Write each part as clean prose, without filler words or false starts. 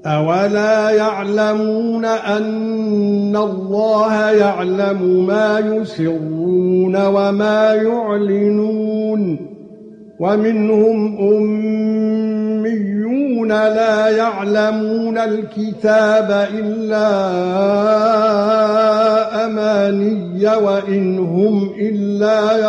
أولا يعلمون أن الله يعلم ما يسرون وما يعلنون ومنهم أميون لا يعلمون الكتاب إلا أماني وإن هم إلا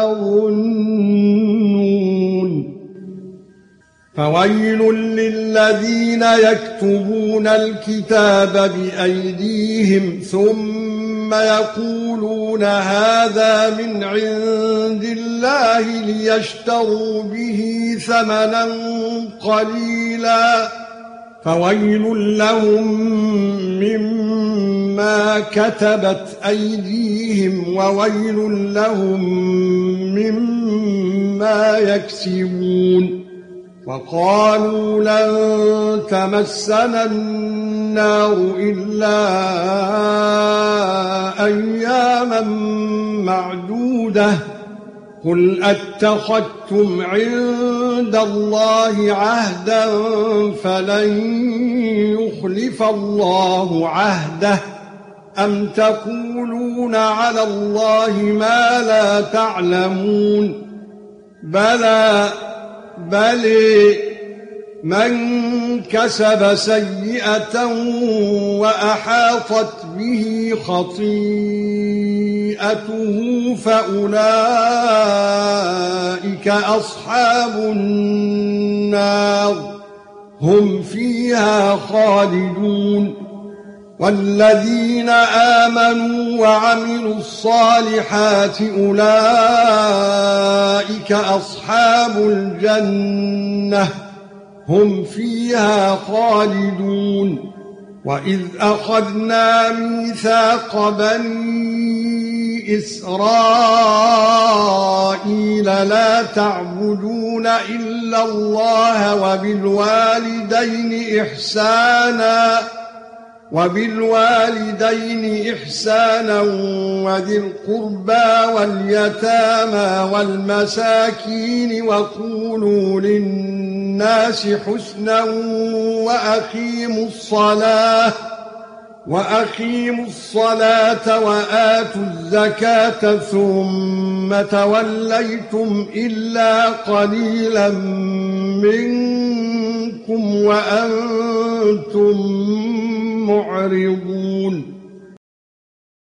يظنون فويل للذين يكتبون الكتاب بأيديهم ثم يقولون هذا من عند الله ليشتروا به ثمنا قليلا فويل لهم مما كتبت أيديهم وويل لهم مما يكسبون وقالوا لن تمسنا النار إلا أياما معدودة قل أتخذتم عند الله عهدا فلن يخلف الله عهده أم تقولون على الله ما لا تعلمون بل من كسب سيئة وأحاطت به خطيئته فأولئك أصحاب النار هم فيها خالدون والذين آمنوا وعملوا الصالحات أولئك أصحاب الجنة هم فيها خالدون وإذ أخذنا ميثاق بني إسرائيل لا تعبدون إلا الله وبالوالدين إحسانا وذي القربى واليتامى والمساكين وقولوا للناس حسنا وأقيموا الصلاة وآتوا الزكاة ثم توليتم إلا قليلا منكم وأنتم معرضون